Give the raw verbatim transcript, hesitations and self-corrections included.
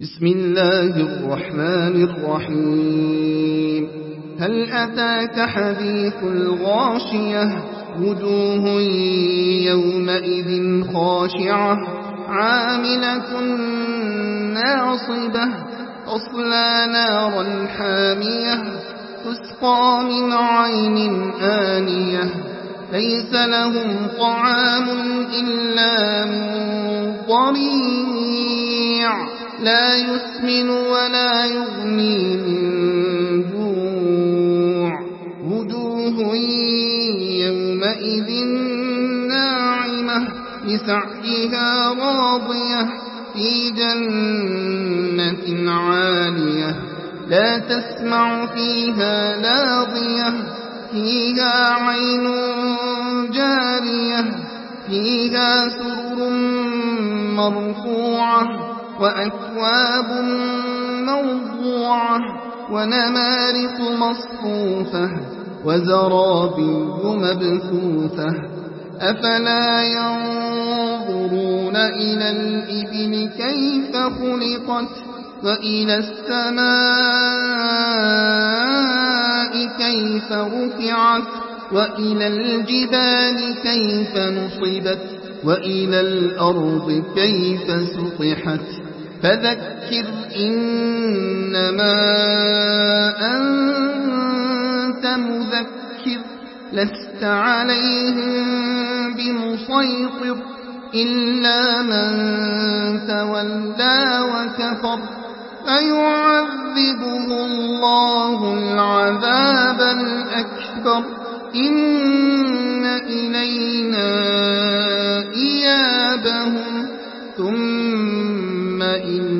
بسم الله الرحمن الرحيم. هل أتاك حديث الغاشية؟ وجوه يومئذ خاشعة عاملة ناصبة تصلى نارا حامية تسقى من عين آنية ليس لهم طعام إلا من ضريع لا يسمن ولا يغني من جوع. وجوه يومئذ ناعمة لسعيها راضية في جنة عالية لا تسمع فيها لاغية فيها عين جارية فيها سرر مرفوعة وأكواب موضوعة ونمارق مصفوفة وزرابي مبثوثة. أفلا ينظرون إلى الإبل كيف خلقت وإلى السماء كيف رفعت وإلى الجبال كيف نصبت وإلى الأرض كيف سطحت. فذكر إنما أنت مذكر لست عليهم بمسيطر إلا من تولى وكفر فيعذبه الله العذاب الأكبر. إن إلينا إيابهم ثم إلينا